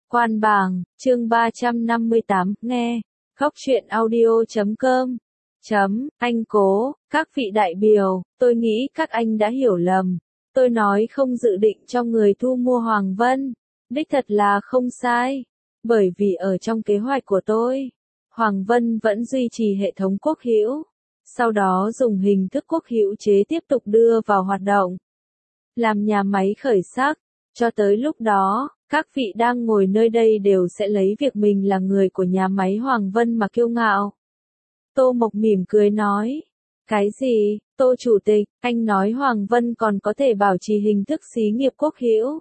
Quan bảng, chương 358, nghe, khóc chuyện audio.com. Anh Cố, các vị đại biểu, tôi nghĩ các anh đã hiểu lầm. Tôi nói không dự định cho người thu mua Hoàng Vân. Đích thật là không sai. Bởi vì ở trong kế hoạch của tôi, Hoàng Vân vẫn duy trì hệ thống quốc hữu. Sau đó dùng hình thức quốc hữu chế tiếp tục đưa vào hoạt động. Làm nhà máy khởi sắc. Cho tới lúc đó, các vị đang ngồi nơi đây đều sẽ lấy việc mình là người của nhà máy Hoàng Vân mà kiêu ngạo. Tô Mộc mỉm cười nói. Cái gì, Tô Chủ tịch, anh nói Hoàng Vân còn có thể bảo trì hình thức xí nghiệp quốc hữu?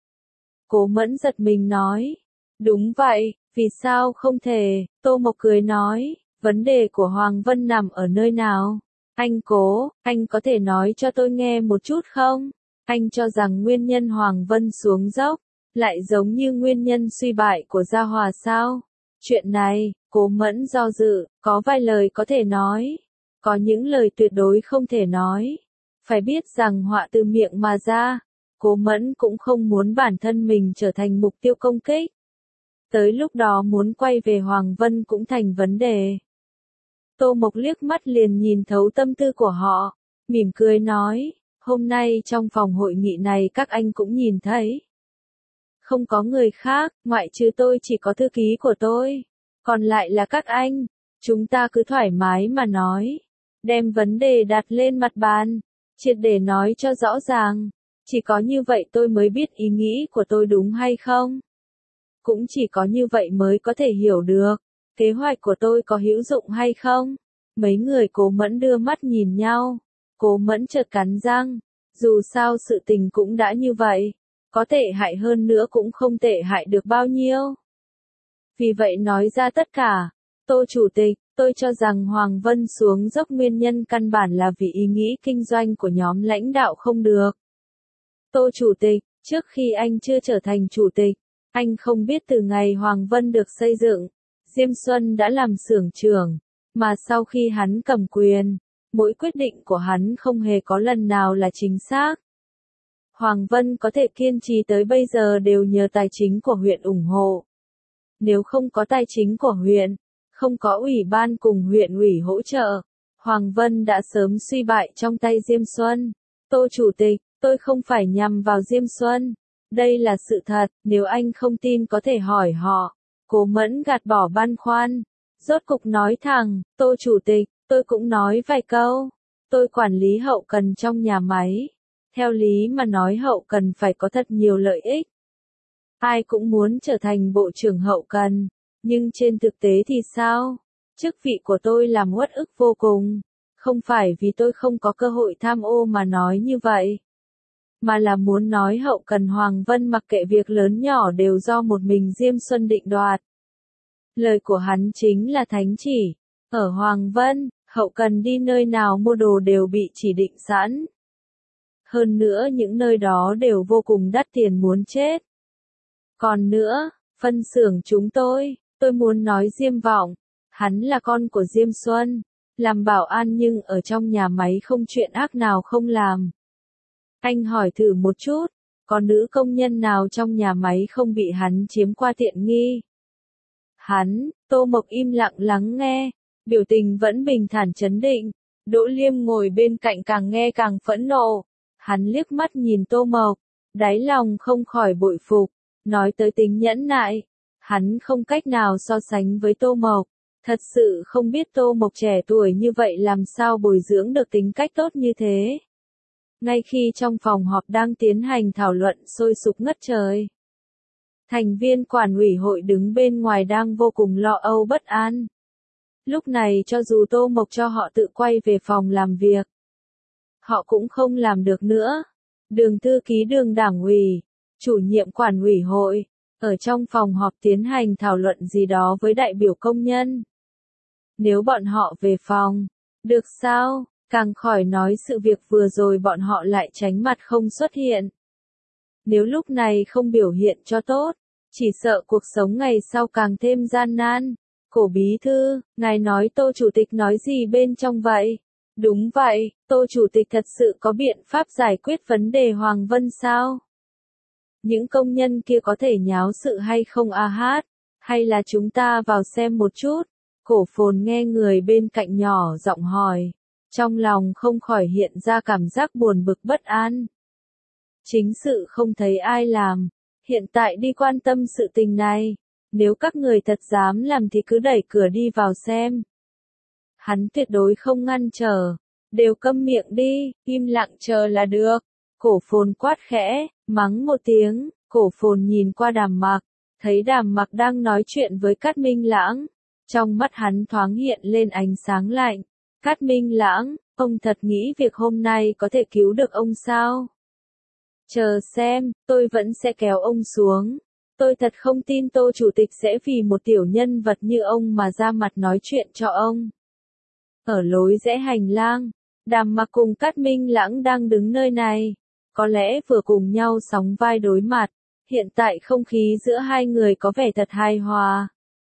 Cố Mẫn giật mình nói. Đúng vậy, vì sao không thể? Tô Mộc cười nói. Vấn đề của Hoàng Vân nằm ở nơi nào? Anh Cố, anh có thể nói cho tôi nghe một chút không? Anh cho rằng nguyên nhân Hoàng Vân xuống dốc, lại giống như nguyên nhân suy bại của Gia Hòa sao? Chuyện này, Cố Mẫn do dự, có vài lời có thể nói, có những lời tuyệt đối không thể nói. Phải biết rằng họa từ miệng mà ra, Cố Mẫn cũng không muốn bản thân mình trở thành mục tiêu công kích. Tới lúc đó muốn quay về Hoàng Vân cũng thành vấn đề. Tô Mộc liếc mắt liền nhìn thấu tâm tư của họ, mỉm cười nói. Hôm nay trong phòng hội nghị này các anh cũng nhìn thấy. Không có người khác, ngoại trừ tôi chỉ có thư ký của tôi. Còn lại là các anh. Chúng ta cứ thoải mái mà nói. Đem vấn đề đặt lên mặt bàn. Triệt để nói cho rõ ràng. Chỉ có như vậy tôi mới biết ý nghĩ của tôi đúng hay không. Cũng chỉ có như vậy mới có thể hiểu được. Kế hoạch của tôi có hữu dụng hay không. Mấy người Cố Mẫn đưa mắt nhìn nhau. Cố Mẫn chợt cắn răng, dù sao sự tình cũng đã như vậy, có tệ hại hơn nữa cũng không tệ hại được bao nhiêu. Vì vậy nói ra tất cả, Tô Chủ tịch, tôi cho rằng Hoàng Vân xuống dốc nguyên nhân căn bản là vì ý nghĩ kinh doanh của nhóm lãnh đạo không được. Tô Chủ tịch, trước khi anh chưa trở thành Chủ tịch, anh không biết từ ngày Hoàng Vân được xây dựng, Diêm Xuân đã làm xưởng trưởng, mà sau khi hắn cầm quyền, mỗi quyết định của hắn không hề có lần nào là chính xác. Hoàng Vân có thể kiên trì tới bây giờ đều nhờ tài chính của huyện ủng hộ. Nếu không có tài chính của huyện, không có ủy ban cùng huyện ủy hỗ trợ, Hoàng Vân đã sớm suy bại trong tay Diêm Xuân. Tô Chủ tịch, tôi không phải nhằm vào Diêm Xuân. Đây là sự thật, nếu anh không tin có thể hỏi họ. Cố Mẫn gạt bỏ băn khoăn. Rốt cục nói thẳng, Tô Chủ tịch, tôi cũng nói vài câu. Tôi quản lý hậu cần trong nhà máy. Theo lý mà nói hậu cần phải có thật nhiều lợi ích. Ai cũng muốn trở thành bộ trưởng hậu cần. Nhưng trên thực tế thì sao? Chức vị của tôi làm uất ức vô cùng. Không phải vì tôi không có cơ hội tham ô mà nói như vậy. Mà là muốn nói hậu cần Hoàng Vân mặc kệ việc lớn nhỏ đều do một mình Diêm Xuân định đoạt. Lời của hắn chính là thánh chỉ. Ở Hoàng Vân, hậu cần đi nơi nào mua đồ đều bị chỉ định sẵn. Hơn nữa những nơi đó đều vô cùng đắt tiền muốn chết. Còn nữa, phân xưởng chúng tôi muốn nói Diêm Vọng, hắn là con của Diêm Xuân, làm bảo an nhưng ở trong nhà máy không chuyện ác nào không làm. Anh hỏi thử một chút, có nữ công nhân nào trong nhà máy không bị hắn chiếm qua tiện nghi? Tô Mộc im lặng lắng nghe, biểu tình vẫn bình thản trấn định. Đỗ Liêm ngồi bên cạnh càng nghe càng phẫn nộ. Hắn liếc mắt nhìn Tô Mộc, đáy lòng không khỏi bội phục. Nói tới tính nhẫn nại, hắn không cách nào so sánh với Tô Mộc. Thật sự không biết Tô Mộc trẻ tuổi như vậy làm sao bồi dưỡng được tính cách tốt như thế. Ngay khi trong phòng họp đang tiến hành thảo luận sôi sục ngất trời. Thành viên quản ủy hội đứng bên ngoài đang vô cùng lo âu bất an. Lúc này cho dù Tô Mộc cho họ tự quay về phòng làm việc, họ cũng không làm được nữa. Đường thư ký đường đảng ủy, chủ nhiệm quản ủy hội, ở trong phòng họp tiến hành thảo luận gì đó với đại biểu công nhân. Nếu bọn họ về phòng, được sao? Càng khỏi nói sự việc vừa rồi bọn họ lại tránh mặt không xuất hiện. Nếu lúc này không biểu hiện cho tốt, chỉ sợ cuộc sống ngày sau càng thêm gian nan. Cổ bí thư, ngài nói Tô Chủ tịch nói gì bên trong vậy? Đúng vậy, Tô Chủ tịch thật sự có biện pháp giải quyết vấn đề Hoàng Vân sao? những công nhân kia có thể nháo sự hay không a hát? Hay là chúng ta vào xem một chút? Cổ phồn nghe người bên cạnh nhỏ giọng hỏi. Trong lòng không khỏi hiện ra cảm giác buồn bực bất an. Chính sự không thấy ai làm. Hiện tại đi quan tâm sự tình này. Nếu các người thật dám làm thì cứ đẩy cửa đi vào xem. Hắn tuyệt đối không ngăn trở. Đều câm miệng đi, im lặng chờ là được. Cổ phồn quát khẽ, mắng một tiếng. Cổ phồn nhìn qua Đàm Mặc. Thấy Đàm Mặc đang nói chuyện với Cát Minh Lãng. Trong mắt hắn thoáng hiện lên ánh sáng lạnh. Cát Minh Lãng, ông thật nghĩ việc hôm nay có thể cứu được ông sao? Chờ xem, tôi vẫn sẽ kéo ông xuống. Tôi thật không tin Tô Chủ tịch sẽ vì một tiểu nhân vật như ông mà ra mặt nói chuyện cho ông. Ở lối rẽ hành lang, Đàm Mặc cùng Cát Minh Lãng đang đứng nơi này. Có lẽ vừa cùng nhau sóng vai đối mặt. Hiện tại không khí giữa hai người có vẻ thật hài hòa.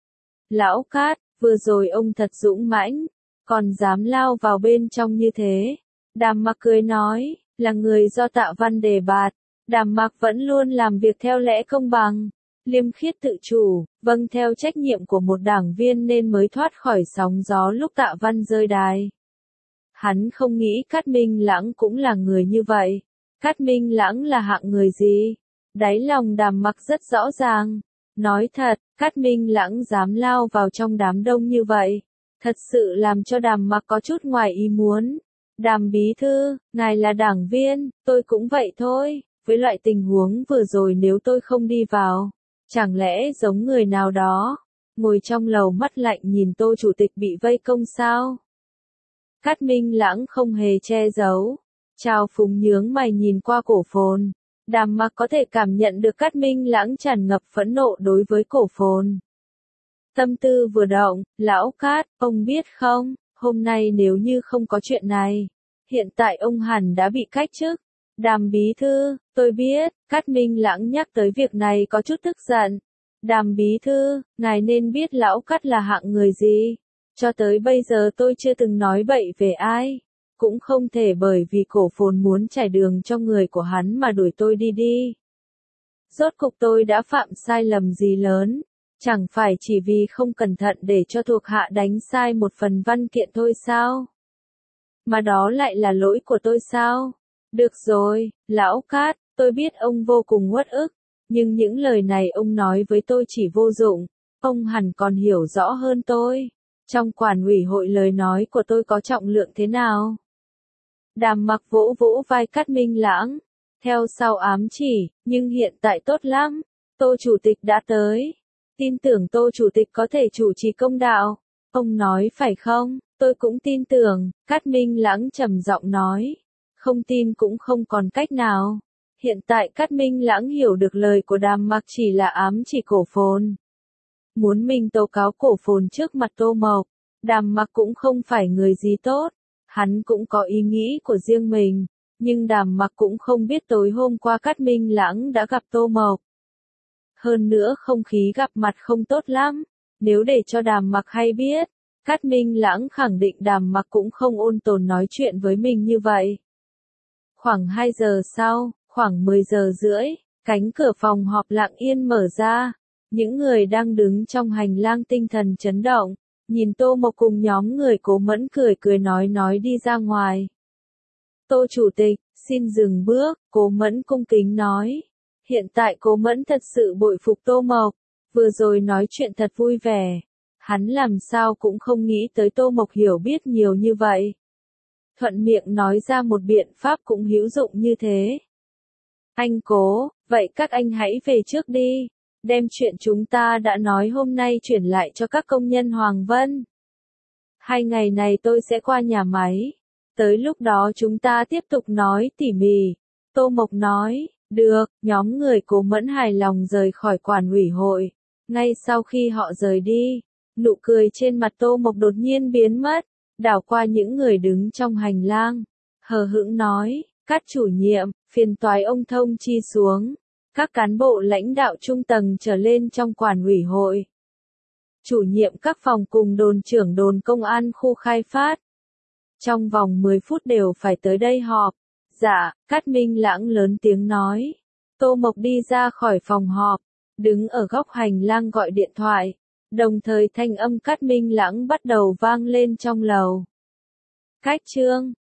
Lão Cát, vừa rồi ông thật dũng mãnh, còn dám lao vào bên trong như thế. Đàm Mặc cười nói, là người do Tạ Văn đề bạt. Đàm Mặc vẫn luôn làm việc theo lẽ công bằng, liêm khiết tự chủ, vâng theo trách nhiệm của một đảng viên nên mới thoát khỏi sóng gió lúc Tạ Văn rơi đài. Hắn không nghĩ Cát Minh Lãng cũng là người như vậy. Cát Minh Lãng là hạng người gì? Đáy lòng Đàm Mặc rất rõ ràng. Nói thật, Cát Minh Lãng dám lao vào trong đám đông như vậy. Thật sự làm cho Đàm Mặc có chút ngoài ý muốn. Đàm bí thư, ngài là đảng viên, tôi cũng vậy thôi. Với loại tình huống vừa rồi nếu tôi không đi vào, chẳng lẽ giống người nào đó, ngồi trong lầu mắt lạnh nhìn Tô Chủ tịch bị vây công sao? Cát Minh Lãng không hề che giấu. Trào phúng nhướng mày nhìn qua cổ phồn. Đàm Mặc có thể cảm nhận được Cát Minh Lãng tràn ngập phẫn nộ đối với cổ phồn. Tâm tư vừa động, lão Cát, ông biết không, hôm nay nếu như không có chuyện này, hiện tại ông hẳn đã bị cách chức. Đàm bí thư, tôi biết, Cát Minh Lãng nhắc tới việc này có chút tức giận. Đàm bí thư, ngài nên biết lão Cát là hạng người gì. Cho tới bây giờ tôi chưa từng nói bậy về ai. Cũng không thể bởi vì cổ phồn muốn trải đường cho người của hắn mà đuổi tôi đi. Rốt cục tôi đã phạm sai lầm gì lớn, chẳng phải chỉ vì không cẩn thận để cho thuộc hạ đánh sai một phần văn kiện thôi sao? Mà đó lại là lỗi của tôi sao? Được rồi, lão Cát, tôi biết ông vô cùng uất ức, nhưng những lời này ông nói với tôi chỉ vô dụng, ông hẳn còn hiểu rõ hơn tôi. Trong quản ủy hội lời nói của tôi có trọng lượng thế nào? Đàm Mặc vỗ vỗ vai Cát Minh Lãng, theo sau ám chỉ, nhưng hiện tại tốt lắm, Tô Chủ tịch đã tới. Tin tưởng Tô Chủ tịch có thể chủ trì công đạo. Ông nói phải không? Tôi cũng tin tưởng, Cát Minh Lãng trầm giọng nói. Không tin cũng không còn cách nào. Hiện tại Cát Minh Lãng hiểu được lời của Đàm Mặc chỉ là ám chỉ cổ phồn. Muốn mình tố cáo cổ phồn trước mặt Tô Mộc. Đàm Mặc cũng không phải người gì tốt. Hắn cũng có ý nghĩ của riêng mình. Nhưng Đàm Mặc cũng không biết tối hôm qua Cát Minh Lãng đã gặp Tô Mộc. Hơn nữa không khí gặp mặt không tốt lắm. Nếu để cho Đàm Mặc hay biết, Cát Minh Lãng khẳng định Đàm Mặc cũng không ôn tồn nói chuyện với mình như vậy. Khoảng 2 giờ sau, khoảng 10 giờ rưỡi, cánh cửa phòng họp lặng yên mở ra. Những người đang đứng trong hành lang tinh thần chấn động, nhìn Tô Mộc cùng nhóm người Cố Mẫn cười cười nói đi ra ngoài. Tô Chủ tịch, xin dừng bước, Cố Mẫn cung kính nói. Hiện tại Cố Mẫn thật sự bội phục Tô Mộc, vừa rồi nói chuyện thật vui vẻ. Hắn làm sao cũng không nghĩ tới Tô Mộc hiểu biết nhiều như vậy. Thuận miệng nói ra một biện pháp cũng hữu dụng như thế. Anh Cố, vậy các anh hãy về trước đi, đem chuyện chúng ta đã nói hôm nay chuyển lại cho các công nhân Hoàng Vân. 2 ngày này tôi sẽ qua nhà máy, tới lúc đó chúng ta tiếp tục nói tỉ mỉ. Tô Mộc nói, được, nhóm người Cố Mẫn hài lòng rời khỏi quản ủy hội. Ngay sau khi họ rời đi, nụ cười trên mặt Tô Mộc đột nhiên biến mất, đảo qua những người đứng trong hành lang, hờ hững nói, Cát chủ nhiệm, phiền toái ông thông chi xuống, các cán bộ lãnh đạo trung tầng trở lên trong quản ủy hội. Chủ nhiệm các phòng cùng đồn trưởng đồn công an khu khai phát. Trong vòng 10 phút đều phải tới đây họp. Dạ, Cát Minh Lãng lớn tiếng nói. Tô Mộc đi ra khỏi phòng họp, đứng ở góc hành lang gọi điện thoại, đồng thời thanh âm Cát Minh Lãng bắt đầu vang lên trong lầu. Khách Trương,